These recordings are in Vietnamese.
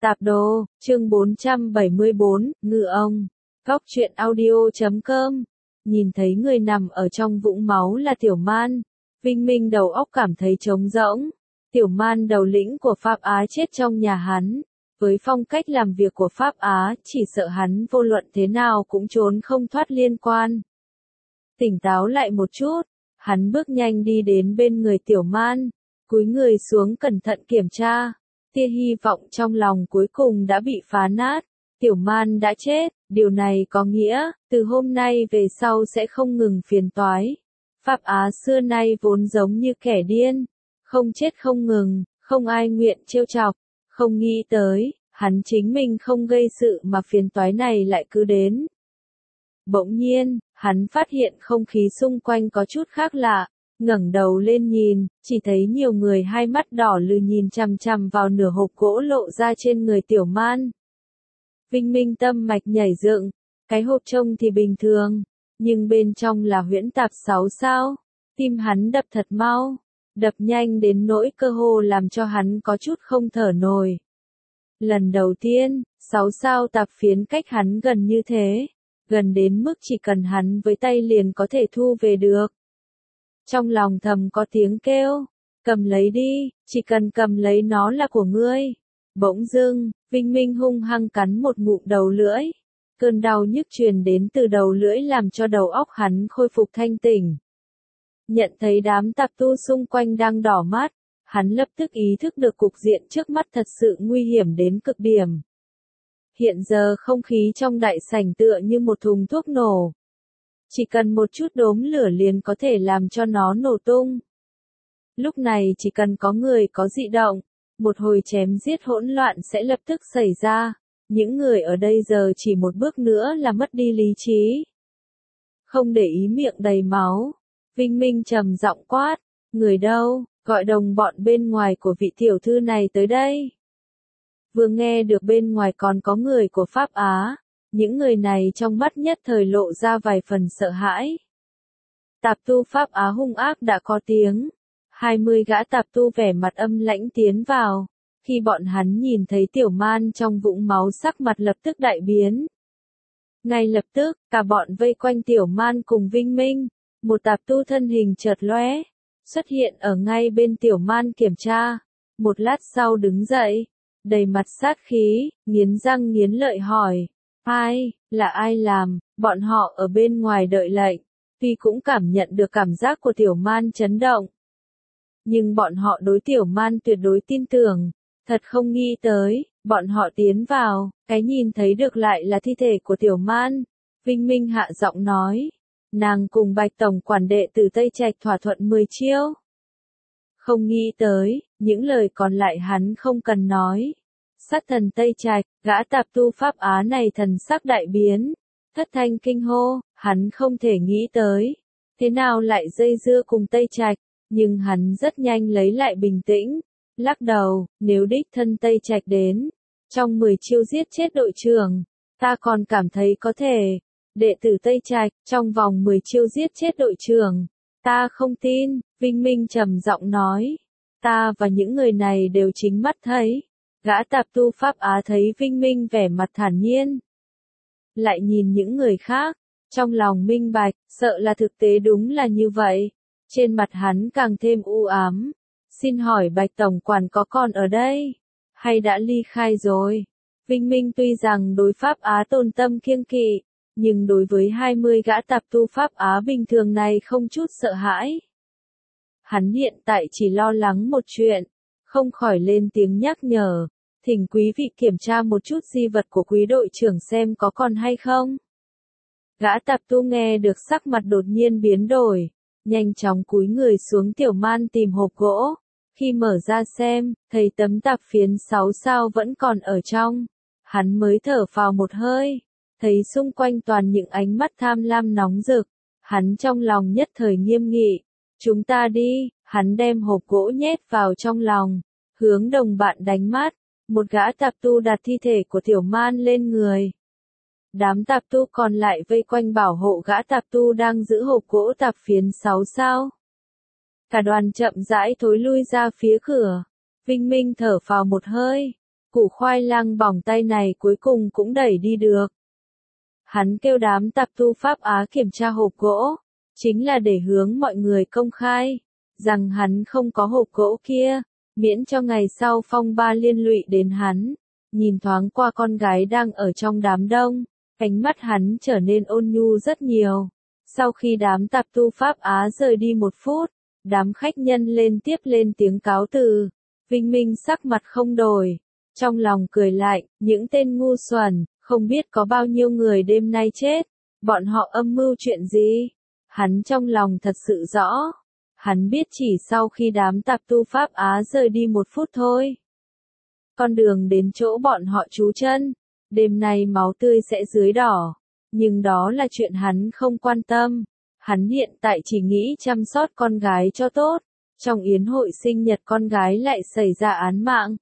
Tạp đồ, chương 474, Ngư ông. Góc truyện audio.com. Nhìn thấy người nằm ở trong vũng máu là Tiểu Man. Vinh Minh đầu óc cảm thấy trống rỗng. Tiểu Man đầu lĩnh của Pháp Á chết trong nhà hắn. Với phong cách làm việc của Pháp Á, chỉ sợ hắn vô luận thế nào cũng trốn không thoát liên quan. Tỉnh táo lại một chút, hắn bước nhanh đi đến bên người Tiểu Man, cúi người xuống cẩn thận kiểm tra. Tia hy vọng trong lòng cuối cùng đã bị phá nát. Tiểu Man đã chết, điều này có nghĩa, từ hôm nay về sau sẽ không ngừng phiền toái. Pháp Á xưa nay vốn giống như kẻ điên, không chết không ngừng, không ai nguyện trêu chọc, không nghĩ tới, hắn chính mình không gây sự mà phiền toái này lại cứ đến. Bỗng nhiên, hắn phát hiện không khí xung quanh có chút khác lạ. Ngẩng đầu lên nhìn, chỉ thấy nhiều người hai mắt đỏ lừ nhìn chằm chằm vào nửa hộp gỗ lộ ra trên người Tiểu Man. Vinh Minh tâm mạch nhảy dựng, cái hộp trông thì bình thường, nhưng bên trong là huyễn tạp 6 sao. Tim hắn đập thật mau, đập nhanh đến nỗi cơ hồ làm cho hắn có chút không thở nổi. Lần đầu tiên, 6 sao tạp phiến cách hắn gần như thế, gần đến mức chỉ cần hắn với tay liền có thể thu về được. Trong lòng thầm có tiếng kêu, cầm lấy đi, chỉ cần cầm lấy nó là của ngươi. Bỗng dưng, Vinh Minh hung hăng cắn một ngụm đầu lưỡi. Cơn đau nhức truyền đến từ đầu lưỡi làm cho đầu óc hắn khôi phục thanh tỉnh. Nhận thấy đám tạp tu xung quanh đang đỏ mắt, hắn lập tức ý thức được cục diện trước mắt thật sự nguy hiểm đến cực điểm. Hiện giờ không khí trong đại sảnh tựa như một thùng thuốc nổ. Chỉ cần một chút đốm lửa liền có thể làm cho nó nổ tung. Lúc này chỉ cần có người có dị động, một hồi chém giết hỗn loạn sẽ lập tức xảy ra. Những người ở đây giờ chỉ một bước nữa là mất đi lý trí. Không để ý miệng đầy máu, Vinh Minh trầm giọng quát, người đâu, gọi đồng bọn bên ngoài của vị tiểu thư này tới đây. Vừa nghe được bên ngoài còn có người của Pháp Á. Những người này trong mắt nhất thời lộ ra vài phần sợ hãi. Tạp tu Pháp Á hung ác đã có tiếng. 20 gã tạp tu vẻ mặt âm lãnh tiến vào. Khi bọn hắn nhìn thấy Tiểu Man trong vũng máu sắc mặt lập tức đại biến. Ngay lập tức, cả bọn vây quanh Tiểu Man cùng Vinh Minh. Một tạp tu thân hình chợt lóe, xuất hiện ở ngay bên Tiểu Man kiểm tra. Một lát sau đứng dậy, đầy mặt sát khí, nghiến răng nghiến lợi hỏi. Là ai làm, bọn họ ở bên ngoài đợi lệnh, tuy cũng cảm nhận được cảm giác của Tiểu Man chấn động. Nhưng bọn họ đối Tiểu Man tuyệt đối tin tưởng, thật không nghĩ tới, bọn họ tiến vào, cái nhìn thấy được lại là thi thể của Tiểu Man. Vinh Minh hạ giọng nói, nàng cùng Bạch Tổng quản đệ từ Tây Trạch thỏa thuận 10 chiêu. Không nghĩ tới, những lời còn lại hắn không cần nói. Sát thần Tây Trạch, gã tạp tu Pháp Á này thần sắc đại biến, thất thanh kinh hô, hắn không thể nghĩ tới, thế nào lại dây dưa cùng Tây Trạch, nhưng hắn rất nhanh lấy lại bình tĩnh, lắc đầu, nếu đích thân Tây Trạch đến, trong 10 chiêu giết chết đội trưởng, ta còn cảm thấy có thể, đệ tử Tây Trạch, trong vòng 10 chiêu giết chết đội trưởng, ta không tin, Vinh Minh trầm giọng nói, ta và những người này đều chính mắt thấy. Gã tạp tu Pháp Á thấy Vinh Minh vẻ mặt thản nhiên. Lại nhìn những người khác, trong lòng minh bạch, sợ là thực tế đúng là như vậy. Trên mặt hắn càng thêm u ám. Xin hỏi Bạch Tổng quản có còn ở đây? Hay đã ly khai rồi? Vinh Minh tuy rằng đối Pháp Á tôn tâm kiêng kỵ, nhưng đối với 20 gã tạp tu Pháp Á bình thường này không chút sợ hãi. Hắn hiện tại chỉ lo lắng một chuyện. Không khỏi lên tiếng nhắc nhở, thỉnh quý vị kiểm tra một chút di vật của quý đội trưởng xem có còn hay không. Gã tạp tu nghe được sắc mặt đột nhiên biến đổi, nhanh chóng cúi người xuống Tiểu Man tìm hộp gỗ. Khi mở ra xem, thấy tấm tạp phiến 6 sao vẫn còn ở trong. Hắn mới thở phào một hơi, thấy xung quanh toàn những ánh mắt tham lam nóng rực. Hắn trong lòng nhất thời nghiêm nghị, chúng ta đi. Hắn đem hộp gỗ nhét vào trong lòng, hướng đồng bạn đánh mắt, một gã tạp tu đặt thi thể của Tiểu Man lên người. Đám tạp tu còn lại vây quanh bảo hộ gã tạp tu đang giữ hộp gỗ tạp phiến 6 sao. Cả đoàn chậm rãi thối lui ra phía cửa. Vinh Minh thở phào một hơi, củ khoai lang bỏng tay này cuối cùng cũng đẩy đi được. Hắn kêu đám tạp tu Pháp Á kiểm tra hộp gỗ, chính là để hướng mọi người công khai, rằng hắn không có hộp gỗ kia, miễn cho ngày sau phong ba liên lụy đến hắn. Nhìn thoáng qua con gái đang ở trong đám đông, ánh mắt hắn trở nên ôn nhu rất nhiều. Sau khi đám tạp tu Pháp Á rời đi 1 phút, đám khách nhân lên tiếp lên tiếng cáo từ. Vinh Minh sắc mặt không đổi, trong lòng cười lạnh, những tên ngu xuẩn, không biết có bao nhiêu người đêm nay chết, bọn họ âm mưu chuyện gì? Hắn trong lòng thật sự rõ, hắn biết chỉ sau khi đám tạp tu Pháp Á rời đi 1 phút thôi. Con đường đến chỗ bọn họ trú chân, đêm nay máu tươi sẽ rưới đỏ, nhưng đó là chuyện hắn không quan tâm. Hắn hiện tại chỉ nghĩ chăm sóc con gái cho tốt, trong yến hội sinh nhật con gái lại xảy ra án mạng.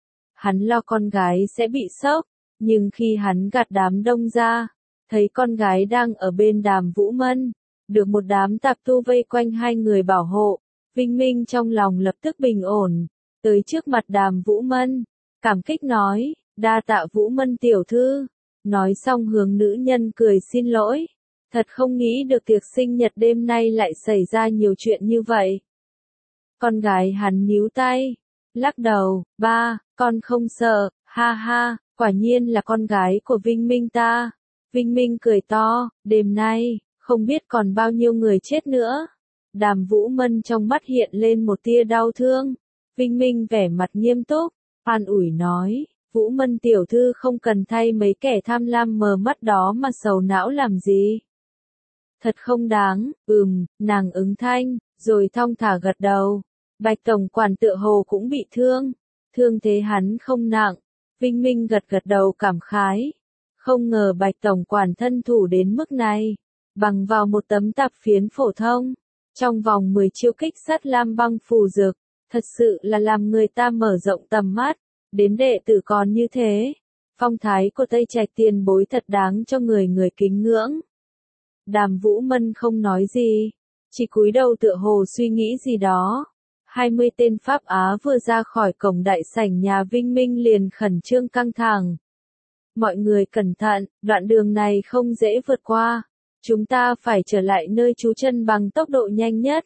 Hắn lo con gái sẽ bị sốc, nhưng khi hắn gạt đám đông ra, thấy con gái đang ở bên Đàm Vũ Mân, được một đám tạp tu vây quanh 2 người bảo hộ, Vinh Minh trong lòng lập tức bình ổn, tới trước mặt Đàm Vũ Mân, cảm kích nói, đa tạ Vũ Mân tiểu thư, nói xong hướng nữ nhân cười xin lỗi, thật không nghĩ được tiệc sinh nhật đêm nay lại xảy ra nhiều chuyện như vậy. Con gái hắn níu tay, lắc đầu, ba, con không sợ, ha ha, quả nhiên là con gái của Vinh Minh ta. Vinh Minh cười to, đêm nay, không biết còn bao nhiêu người chết nữa. Đàm Vũ Mân trong mắt hiện lên một tia đau thương. Vinh Minh vẻ mặt nghiêm túc, an ủi nói, Vũ Mân tiểu thư không cần thay mấy kẻ tham lam mờ mắt đó mà sầu não làm gì. Thật không đáng, nàng ứng thanh, rồi thong thả gật đầu. Bạch tổng quản tựa hồ cũng bị thương, thương thế hắn không nặng. Vinh Minh gật gật đầu cảm khái. Không ngờ Bạch tổng quản thân thủ đến mức này, bằng vào một tấm tạp phiến phổ thông, trong vòng 10 chiêu kích sát lam băng phù dược, thật sự là làm người ta mở rộng tầm mắt, đến đệ tử còn như thế. Phong thái của Tây Trạch tiền bối thật đáng cho người kính ngưỡng. Đàm Vũ Mân không nói gì, chỉ cúi đầu tựa hồ suy nghĩ gì đó. 20 tên Pháp Á vừa ra khỏi cổng đại sảnh nhà Vinh Minh liền khẩn trương căng thẳng. Mọi người cẩn thận, đoạn đường này không dễ vượt qua. Chúng ta phải trở lại nơi trú chân bằng tốc độ nhanh nhất.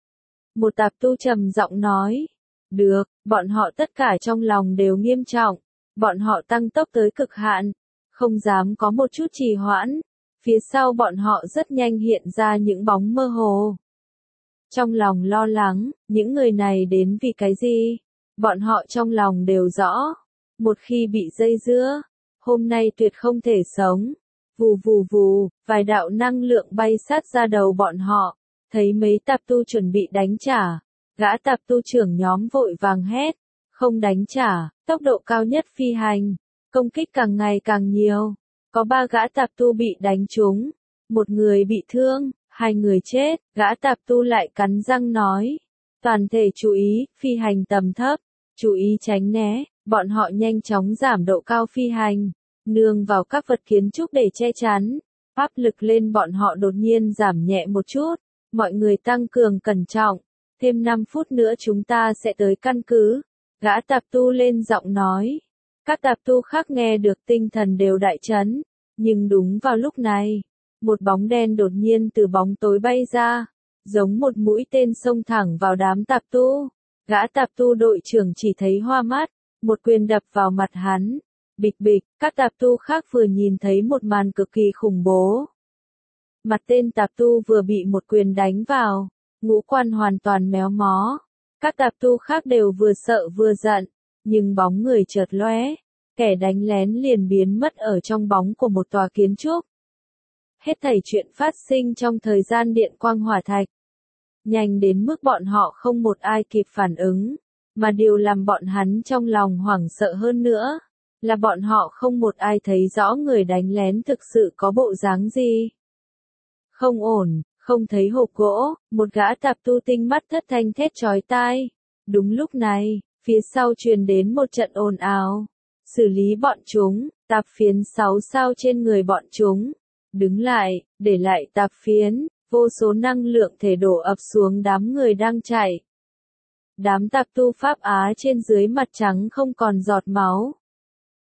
Một tạp tu trầm giọng nói. Được, bọn họ tất cả trong lòng đều nghiêm trọng. Bọn họ tăng tốc tới cực hạn, không dám có một chút trì hoãn. Phía sau bọn họ rất nhanh hiện ra những bóng mơ hồ. Trong lòng lo lắng, những người này đến vì cái gì? Bọn họ trong lòng đều rõ. Một khi bị dây dưa, hôm nay tuyệt không thể sống. Vù vù vù, vài đạo năng lượng bay sát ra đầu bọn họ. Thấy mấy tạp tu chuẩn bị đánh trả. Gã tạp tu trưởng nhóm vội vàng hét. Không đánh trả, tốc độ cao nhất phi hành. Công kích càng ngày càng nhiều. Có 3 gã tạp tu bị đánh trúng. 1 người bị thương. 2 người chết, gã tạp tu lại cắn răng nói. Toàn thể chú ý, phi hành tầm thấp, chú ý tránh né, bọn họ nhanh chóng giảm độ cao phi hành, nương vào các vật kiến trúc để che chắn. Áp lực lên bọn họ đột nhiên giảm nhẹ một chút, mọi người tăng cường cẩn trọng, thêm 5 phút nữa chúng ta sẽ tới căn cứ. Gã tạp tu lên giọng nói. Các tạp tu khác nghe được tinh thần đều đại chấn, nhưng đúng vào lúc này. Một bóng đen đột nhiên từ bóng tối bay ra, giống một mũi tên xông thẳng vào đám tạp tu. Gã tạp tu đội trưởng chỉ thấy hoa mắt, một quyền đập vào mặt hắn. Bịch bịch, các tạp tu khác vừa nhìn thấy một màn cực kỳ khủng bố. Mặt tên tạp tu vừa bị một quyền đánh vào, ngũ quan hoàn toàn méo mó. Các tạp tu khác đều vừa sợ vừa giận, nhưng bóng người chợt lóe, kẻ đánh lén liền biến mất ở trong bóng của một tòa kiến trúc. Hết thảy chuyện phát sinh trong thời gian điện quang hỏa thạch. Nhanh đến mức bọn họ không một ai kịp phản ứng, mà điều làm bọn hắn trong lòng hoảng sợ hơn nữa, là bọn họ không một ai thấy rõ người đánh lén thực sự có bộ dáng gì. Không ổn, không thấy hộp gỗ, một gã tạp tu tinh mắt thất thanh thét chói tai. Đúng lúc này, phía sau truyền đến một trận ồn ào. Xử lý bọn chúng, tạp phiến 6 sao trên người bọn chúng. Đứng lại, để lại tạp phiến, vô số năng lượng thể đổ ập xuống đám người đang chạy. Đám tạp tu Pháp Á trên dưới mặt trắng không còn giọt máu,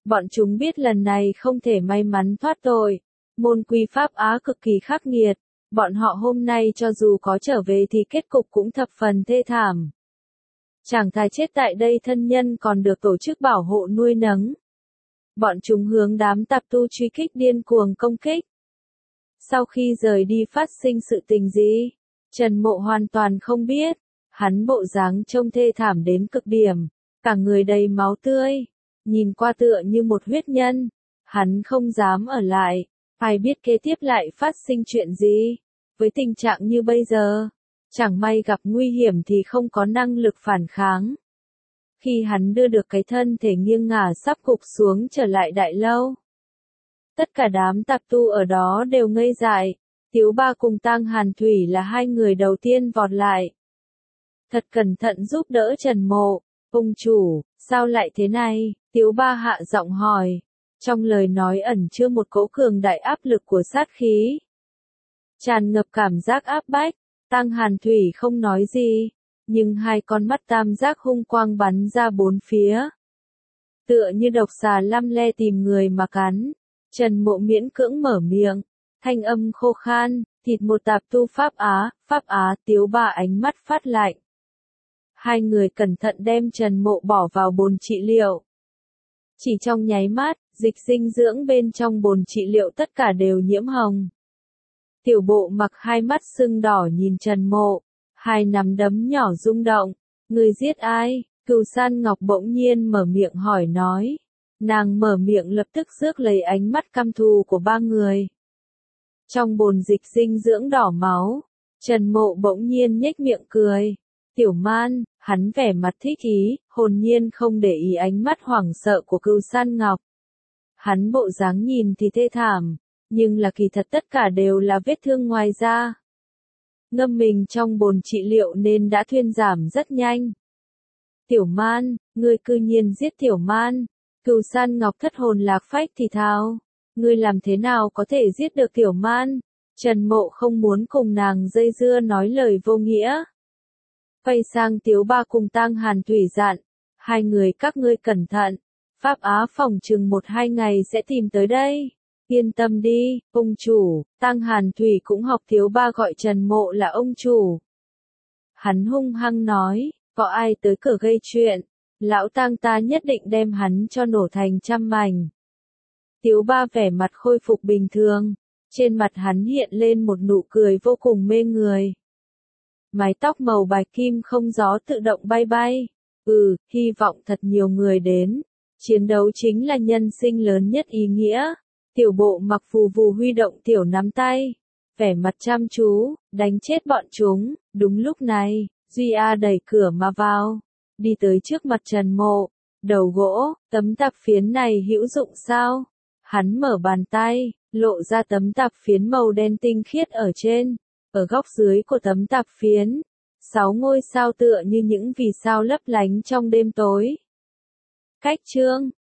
Bọn chúng biết lần này không thể may mắn thoát tội. Môn quy pháp Á cực kỳ khắc nghiệt. Bọn họ hôm nay cho dù có trở về thì kết cục cũng thập phần thê thảm. Chàng trai chết tại đây thân nhân còn được tổ chức bảo hộ nuôi nấng. Bọn chúng hướng đám tạp tu truy kích điên cuồng công kích. Sau khi rời đi phát sinh sự tình gì? Trần Mộ hoàn toàn không biết. Hắn bộ dáng trông thê thảm đến cực điểm. Cả người đầy máu tươi. Nhìn qua tựa như một huyết nhân. Hắn không dám ở lại. Ai biết kế tiếp lại phát sinh chuyện gì? Với tình trạng như bây giờ, chẳng may gặp nguy hiểm thì không có năng lực phản kháng. Khi hắn đưa được cái thân thể nghiêng ngả sắp gục xuống trở lại đại lâu. Tất cả đám tạp tu ở đó đều ngây dại. Tiếu Ba cùng Tang Hàn Thủy là hai người đầu tiên vọt lại. Thật cẩn thận giúp đỡ Trần Mộ. Ông chủ, sao lại thế này? Tiếu Ba hạ giọng hỏi. Trong lời nói ẩn chứa một cỗ cường đại áp lực của sát khí. Tràn ngập cảm giác áp bách. Tang Hàn Thủy không nói gì. Nhưng hai con mắt tam giác hung quang bắn ra bốn phía. Tựa như độc xà lăm le tìm người mà cắn. Trần Mộ miễn cưỡng mở miệng. Thanh âm khô khan, thịt một tạp tu Pháp Á, Tiếu Ba ánh mắt phát lạnh. Hai người cẩn thận đem Trần Mộ bỏ vào bồn trị liệu. Chỉ trong nháy mắt, dịch dinh dưỡng bên trong bồn trị liệu tất cả đều nhiễm hồng. Tiểu Bộ mặc hai mắt sưng đỏ nhìn Trần Mộ, hai nắm đấm nhỏ rung động. Người giết ai? Cửu San Ngọc bỗng nhiên mở miệng hỏi nói. Nàng mở miệng lập tức rước lấy ánh mắt căm thù của ba người. Trong bồn dịch dinh dưỡng đỏ máu, Trần Mộ bỗng nhiên nhếch miệng cười. Tiểu Man, hắn vẻ mặt thích ý, hồn nhiên không để ý ánh mắt hoảng sợ của Cửu San Ngọc. Hắn bộ dáng nhìn thì thê thảm, nhưng là kỳ thật tất cả đều là vết thương ngoài da. Ngâm mình trong bồn trị liệu nên đã thuyên giảm rất nhanh. Tiểu Man, ngươi cư nhiên giết Tiểu Man. Cửu San Ngọc thất hồn lạc phách thì thào. Ngươi làm thế nào có thể giết được Tiểu Man? Trần Mộ không muốn cùng nàng dây dưa nói lời vô nghĩa. Quay sang Tiếu Ba cùng Tang Hàn Thủy dặn. Hai người các ngươi cẩn thận. Pháp Á phòng chừng 1-2 ngày sẽ tìm tới đây. Yên tâm đi, ông chủ. Tang Hàn Thủy cũng học Tiếu Ba gọi Trần Mộ là ông chủ. Hắn hung hăng nói, có ai tới cửa gây chuyện, lão Tang ta nhất định đem hắn cho nổ thành trăm mảnh. Tiếu Ba vẻ mặt khôi phục bình thường, trên mặt hắn hiện lên một nụ cười vô cùng mê người. Mái tóc màu bạch kim không gió tự động bay bay. Hy vọng thật nhiều người đến. Chiến đấu chính là nhân sinh lớn nhất ý nghĩa. Tiểu Bộ mặc phù vù huy động tiểu nắm tay. Vẻ mặt chăm chú, đánh chết bọn chúng. Đúng lúc này, Duy A đẩy cửa mà vào. Đi tới trước mặt Trần Mộ. Đầu gỗ, tấm tạp phiến này hữu dụng sao? Hắn mở bàn tay, lộ ra tấm tạp phiến màu đen tinh khiết ở trên. Ở góc dưới của tấm tạp phiến, 6 ngôi sao tựa như những vì sao lấp lánh trong đêm tối. Cách chương